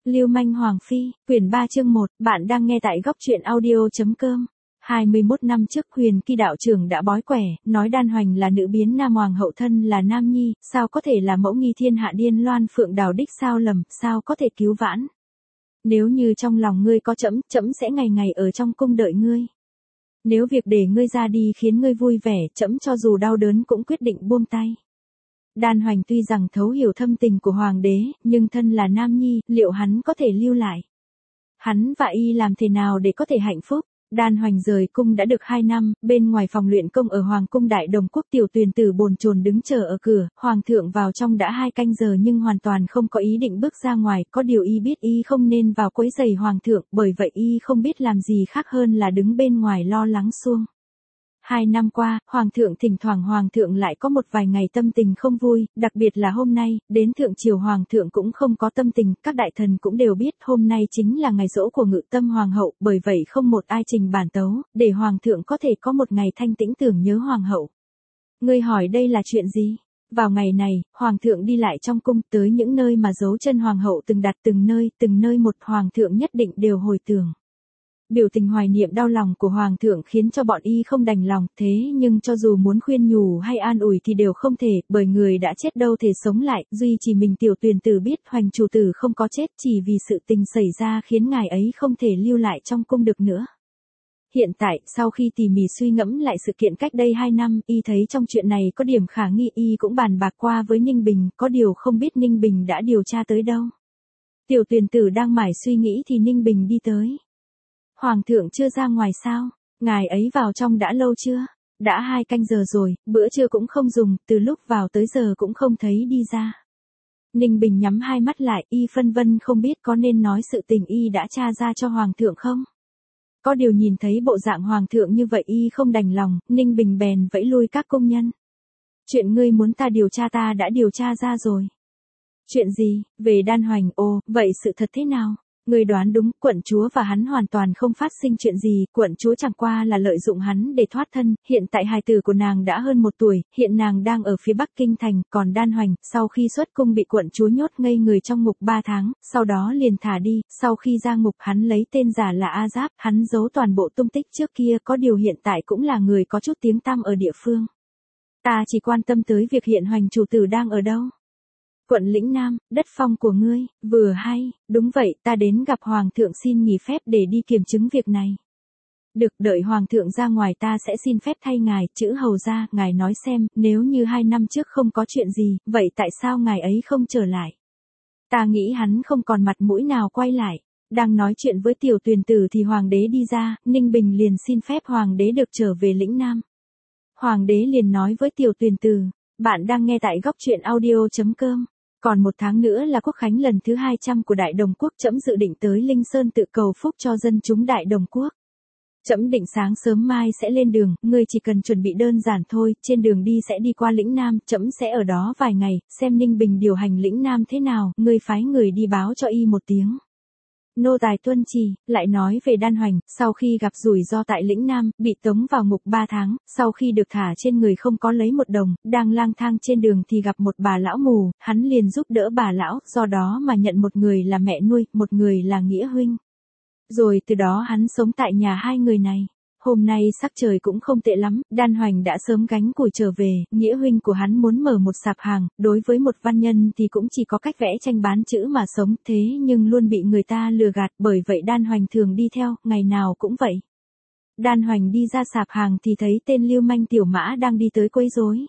Lưu manh Hoàng Phi, quyển 3 chương 1, bạn đang nghe tại góc truyện audio.com. 21 năm trước Huyền Kỳ đạo trưởng đã bói quẻ, nói Đan Hoành là nữ biến nam hoàng hậu thân là nam nhi, sao có thể là mẫu nghi thiên hạ điên loan phượng đào đích sao lầm, sao có thể cứu vãn. Nếu như trong lòng ngươi có trẫm, trẫm sẽ ngày ngày ở trong cung đợi ngươi. Nếu việc để ngươi ra đi khiến ngươi vui vẻ, trẫm cho dù đau đớn cũng quyết định buông tay. Đan Hoành tuy rằng thấu hiểu thâm tình của hoàng đế, nhưng thân là nam nhi, liệu hắn có thể lưu lại? Hắn và y làm thế nào để có thể hạnh phúc? Đan Hoành rời cung đã được 2 năm, bên ngoài phòng luyện công ở Hoàng cung Đại Đồng Quốc tiểu tuyền tử bồn chồn đứng chờ ở cửa, hoàng thượng vào trong đã 2 canh giờ nhưng hoàn toàn không có ý định bước ra ngoài, có điều y biết y không nên vào quấy rầy hoàng thượng, bởi vậy y không biết làm gì khác hơn là đứng bên ngoài lo lắng suông. 2 năm qua, hoàng thượng lại có một vài ngày tâm tình không vui, đặc biệt là hôm nay, đến thượng triều hoàng thượng cũng không có tâm tình, các đại thần cũng đều biết hôm nay chính là ngày giỗ của Ngự Tâm hoàng hậu, bởi vậy không một ai trình bản tấu, để hoàng thượng có thể có một ngày thanh tĩnh tưởng nhớ hoàng hậu. Ngươi hỏi đây là chuyện gì? Vào ngày này, hoàng thượng đi lại trong cung tới những nơi mà dấu chân hoàng hậu từng đặt từng nơi một hoàng thượng nhất định đều hồi tưởng. Biểu tình hoài niệm đau lòng của hoàng thượng khiến cho bọn y không đành lòng, thế nhưng cho dù muốn khuyên nhủ hay an ủi thì đều không thể, bởi người đã chết đâu thể sống lại, duy chỉ mình tiểu tuyền tử biết Hoành chủ tử không có chết, chỉ vì sự tình xảy ra khiến ngài ấy không thể lưu lại trong cung được nữa. Hiện tại, sau khi tỉ mỉ suy ngẫm lại sự kiện cách đây 2 năm, y thấy trong chuyện này có điểm khả nghi, y cũng bàn bạc qua với Ninh Bình, có điều không biết Ninh Bình đã điều tra tới đâu. Tiểu tuyền tử đang mải suy nghĩ thì Ninh Bình đi tới. Hoàng thượng chưa ra ngoài sao? Ngài ấy vào trong đã lâu chưa? Đã 2 canh giờ rồi, bữa trưa cũng không dùng, từ lúc vào tới giờ cũng không thấy đi ra. Ninh Bình nhắm 2 mắt lại, y phân vân không biết có nên nói sự tình y đã tra ra cho hoàng thượng không? Có điều nhìn thấy bộ dạng hoàng thượng như vậy y không đành lòng, Ninh Bình bèn vẫy lui các công nhân. Chuyện ngươi muốn ta điều tra ta đã điều tra ra rồi. Chuyện gì? Về Đan Hoành, ồ, vậy sự thật thế nào? Người đoán đúng, quận chúa và hắn hoàn toàn không phát sinh chuyện gì, quận chúa chẳng qua là lợi dụng hắn để thoát thân, hiện tại hài tử của nàng đã hơn 1 tuổi, hiện nàng đang ở phía Bắc Kinh thành, còn Đan Hoành, sau khi xuất cung bị quận chúa nhốt ngây người trong ngục 3 tháng, sau đó liền thả đi, sau khi ra ngục hắn lấy tên giả là A Giáp, hắn giấu toàn bộ tung tích trước kia, có điều hiện tại cũng là người có chút tiếng tăm ở địa phương. Ta chỉ quan tâm tới việc hiện Hoành chủ tử đang ở đâu. Quận Lĩnh Nam, đất phong của ngươi, vừa hay, đúng vậy, ta đến gặp hoàng thượng xin nghỉ phép để đi kiểm chứng việc này. Được, đợi hoàng thượng ra ngoài ta sẽ xin phép thay ngài, chữ hầu ra, ngài nói xem, nếu như 2 năm trước không có chuyện gì, vậy tại sao ngài ấy không trở lại? Ta nghĩ hắn không còn mặt mũi nào quay lại. Đang nói chuyện với tiểu tuyền tử thì hoàng đế đi ra, Ninh Bình liền xin phép hoàng đế được trở về Lĩnh Nam. Hoàng đế liền nói với tiểu tuyền tử, bạn đang nghe tại góc truyện audio.com. Còn 1 tháng nữa là quốc khánh lần thứ 200 của Đại Đồng Quốc, trẫm dự định tới Linh Sơn tự cầu phúc cho dân chúng Đại Đồng Quốc. Trẫm định sáng sớm mai sẽ lên đường, ngươi chỉ cần chuẩn bị đơn giản thôi, trên đường đi sẽ đi qua Lĩnh Nam, trẫm sẽ ở đó vài ngày, xem Ninh Bình điều hành Lĩnh Nam thế nào, ngươi phái người đi báo cho y một tiếng. Nô tài tuân chỉ, lại nói về Đan Hoành, sau khi gặp rủi ro tại Lĩnh Nam, bị tống vào ngục 3 tháng, sau khi được thả trên người không có lấy 1 đồng, đang lang thang trên đường thì gặp một bà lão mù, hắn liền giúp đỡ bà lão, do đó mà nhận một người là mẹ nuôi, một người là nghĩa huynh. Rồi từ đó hắn sống tại nhà 2 người này. Hôm nay sắc trời cũng không tệ lắm, Đan Hoành đã sớm gánh củi trở về, nghĩa huynh của hắn muốn mở một sạp hàng, đối với một văn nhân thì cũng chỉ có cách vẽ tranh bán chữ mà sống, thế nhưng luôn bị người ta lừa gạt, bởi vậy Đan Hoành thường đi theo, ngày nào cũng vậy. Đan Hoành đi ra sạp hàng thì thấy tên lưu manh Tiểu Mã đang đi tới quấy rối.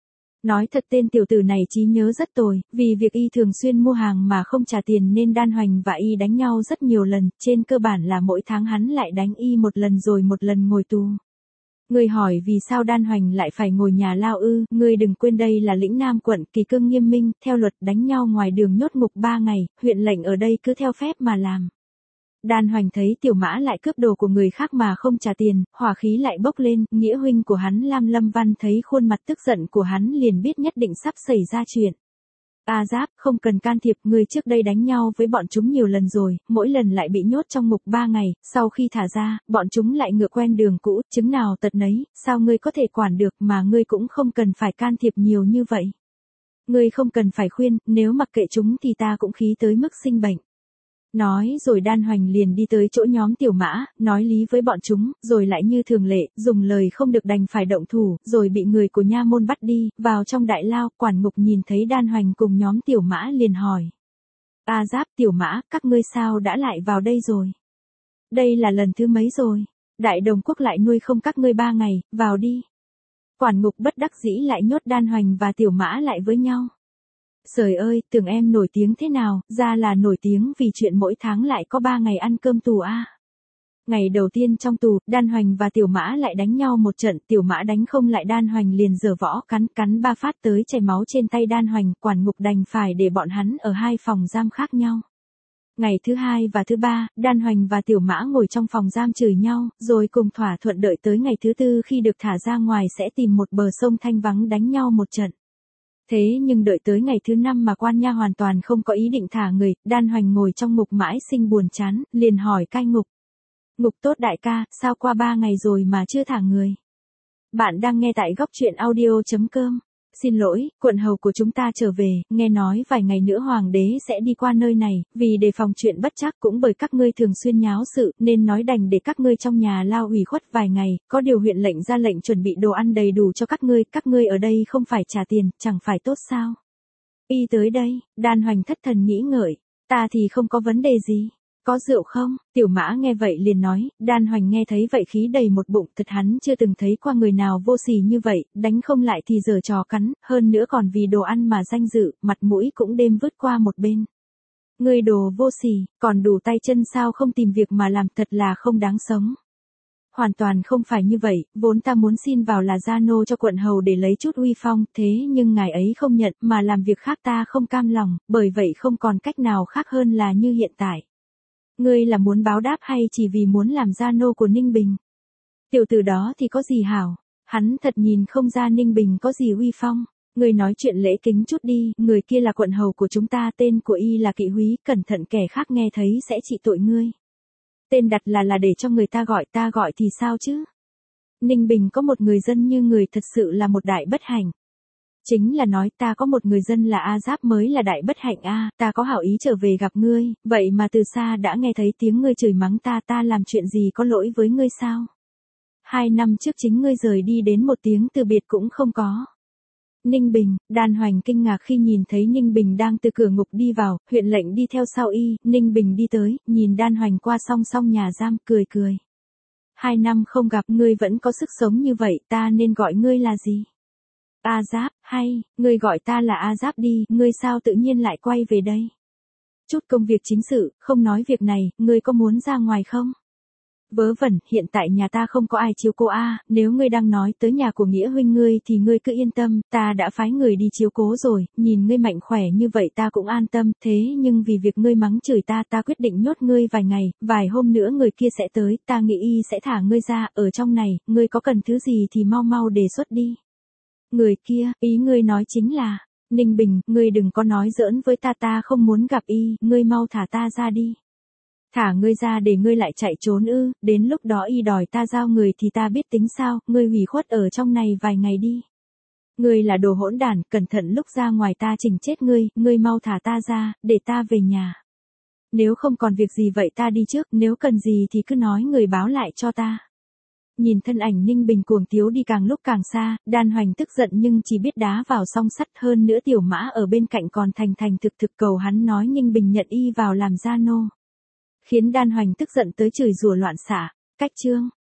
Nói thật tên tiểu tử này trí nhớ rất tồi, vì việc y thường xuyên mua hàng mà không trả tiền nên Đan Hoành và y đánh nhau rất nhiều lần, trên cơ bản là mỗi tháng hắn lại đánh y 1 lần rồi 1 lần ngồi tù. Người hỏi vì sao Đan Hoành lại phải ngồi nhà lao ư, ngươi đừng quên đây là Lĩnh Nam quận, kỳ cương nghiêm minh, theo luật đánh nhau ngoài đường nhốt ngục 3 ngày, huyện lệnh ở đây cứ theo phép mà làm. Đan Hoành thấy Tiểu Mã lại cướp đồ của người khác mà không trả tiền, hỏa khí lại bốc lên, nghĩa huynh của hắn Lam Lâm Văn thấy khuôn mặt tức giận của hắn liền biết nhất định sắp xảy ra chuyện. A Giáp, không cần can thiệp, người trước đây đánh nhau với bọn chúng nhiều lần rồi, mỗi lần lại bị nhốt trong ngục 3 ngày, sau khi thả ra, bọn chúng lại ngựa quen đường cũ, chứng nào tật nấy, sao ngươi có thể quản được mà ngươi cũng không cần phải can thiệp nhiều như vậy. Ngươi không cần phải khuyên, nếu mặc kệ chúng thì ta cũng khí tới mức sinh bệnh. Nói rồi Đan Hoành liền đi tới chỗ nhóm Tiểu Mã, nói lý với bọn chúng, rồi lại như thường lệ, dùng lời không được đành phải động thủ, rồi bị người của nha môn bắt đi, vào trong đại lao, quản ngục nhìn thấy Đan Hoành cùng nhóm Tiểu Mã liền hỏi. A Giáp, Tiểu Mã, các ngươi sao đã lại vào đây rồi? Đây là lần thứ mấy rồi? Đại Đồng Quốc lại nuôi không các ngươi 3 ngày, vào đi. Quản ngục bất đắc dĩ lại nhốt Đan Hoành và Tiểu Mã lại với nhau. Trời ơi, tưởng em nổi tiếng thế nào, ra là nổi tiếng vì chuyện mỗi tháng lại có 3 ngày ăn cơm tù a. Ngày đầu tiên trong tù, Đan Hoành và Tiểu Mã lại đánh nhau một trận, Tiểu Mã đánh không lại Đan Hoành liền giở võ cắn 3 phát tới chảy máu trên tay Đan Hoành, quản ngục đành phải để bọn hắn ở 2 phòng giam khác nhau. Ngày thứ 2 và thứ 3, Đan Hoành và Tiểu Mã ngồi trong phòng giam chửi nhau, rồi cùng thỏa thuận đợi tới ngày thứ 4 khi được thả ra ngoài sẽ tìm một bờ sông thanh vắng đánh nhau một trận. Thế nhưng đợi tới ngày thứ 5 mà quan nha hoàn toàn không có ý định thả người, Đan Hoành ngồi trong ngục mãi sinh buồn chán, liền hỏi cai ngục. Ngục tốt đại ca, sao qua 3 ngày rồi mà chưa thả người? Bạn đang nghe tại góc truyện audio.com. Xin lỗi, quận hầu của chúng ta trở về, nghe nói vài ngày nữa hoàng đế sẽ đi qua nơi này, vì đề phòng chuyện bất trắc cũng bởi các ngươi thường xuyên nháo sự, nên nói đành để các ngươi trong nhà lao ủy khuất vài ngày, có điều huyện lệnh ra lệnh chuẩn bị đồ ăn đầy đủ cho các ngươi ở đây không phải trả tiền, chẳng phải tốt sao? Y tới đây, Đan Hoành thất thần nghĩ ngợi, ta thì không có vấn đề gì. Có rượu không? Tiểu Mã nghe vậy liền nói, Đan Hoành nghe thấy vậy khí đầy một bụng, thật hắn chưa từng thấy qua người nào vô sỉ như vậy, đánh không lại thì giở trò cắn, hơn nữa còn vì đồ ăn mà danh dự, mặt mũi cũng đêm vứt qua một bên. Ngươi đồ vô sỉ, còn đủ tay chân sao không tìm việc mà làm, thật là không đáng sống. Hoàn toàn không phải như vậy, vốn ta muốn xin vào là gia nô cho quận hầu để lấy chút uy phong, thế nhưng ngài ấy không nhận, mà làm việc khác ta không cam lòng, bởi vậy không còn cách nào khác hơn là như hiện tại. Ngươi là muốn báo đáp hay chỉ vì muốn làm gia nô của Ninh Bình? Tiểu tử đó thì có gì hảo? Hắn thật nhìn không ra Ninh Bình có gì uy phong. Ngươi nói chuyện lễ kính chút đi, người kia là quận hầu của chúng ta, tên của y là Kỵ Húy, cẩn thận kẻ khác nghe thấy sẽ trị tội ngươi. Tên đặt là để cho người ta gọi thì sao chứ? Ninh Bình có một người dân như người thật sự là một đại bất hạnh. Chính là nói ta có một người dân là A Giáp mới là đại bất hạnh a, ta có hảo ý trở về gặp ngươi, vậy mà từ xa đã nghe thấy tiếng ngươi chửi mắng ta làm chuyện gì có lỗi với ngươi sao? 2 năm trước chính ngươi rời đi đến một tiếng từ biệt cũng không có. Ninh Bình, Đan Hoành kinh ngạc khi nhìn thấy Ninh Bình đang từ cửa ngục đi vào, huyện lệnh đi theo sau y, Ninh Bình đi tới, nhìn Đan Hoành qua song nhà giam, cười. 2 năm không gặp ngươi vẫn có sức sống như vậy, ta nên gọi ngươi là gì? A Giáp, hay, ngươi gọi ta là A Giáp đi, ngươi sao tự nhiên lại quay về đây? Chút công việc chính sự, không nói việc này, ngươi có muốn ra ngoài không? Vớ vẩn, hiện tại nhà ta không có ai chiếu cố a, nếu ngươi đang nói tới nhà của nghĩa huynh ngươi thì ngươi cứ yên tâm, ta đã phái người đi chiếu cố rồi, nhìn ngươi mạnh khỏe như vậy ta cũng an tâm, thế nhưng vì việc ngươi mắng chửi ta quyết định nhốt ngươi vài ngày, vài hôm nữa người kia sẽ tới, ta nghĩ y sẽ thả ngươi ra, ở trong này, ngươi có cần thứ gì thì mau đề xuất đi. Người kia, ý ngươi nói chính là, Ninh Bình, ngươi đừng có nói giỡn với ta không muốn gặp y, ngươi mau thả ta ra đi. Thả ngươi ra để ngươi lại chạy trốn ư, đến lúc đó y đòi ta giao người thì ta biết tính sao, ngươi hủy khuất ở trong này vài ngày đi. Ngươi là đồ hỗn đản, cẩn thận lúc ra ngoài ta chỉnh chết ngươi mau thả ta ra, để ta về nhà. Nếu không còn việc gì vậy ta đi trước, nếu cần gì thì cứ nói người báo lại cho ta. Nhìn thân ảnh Ninh Bình cuồng tiếu đi càng lúc càng xa, Đan Hoành tức giận nhưng chỉ biết đá vào song sắt, hơn nữa Tiểu Mã ở bên cạnh còn thành thực cầu hắn nói Ninh Bình nhận y vào làm gia nô. Khiến Đan Hoành tức giận tới chửi rủa loạn xạ. Cách chương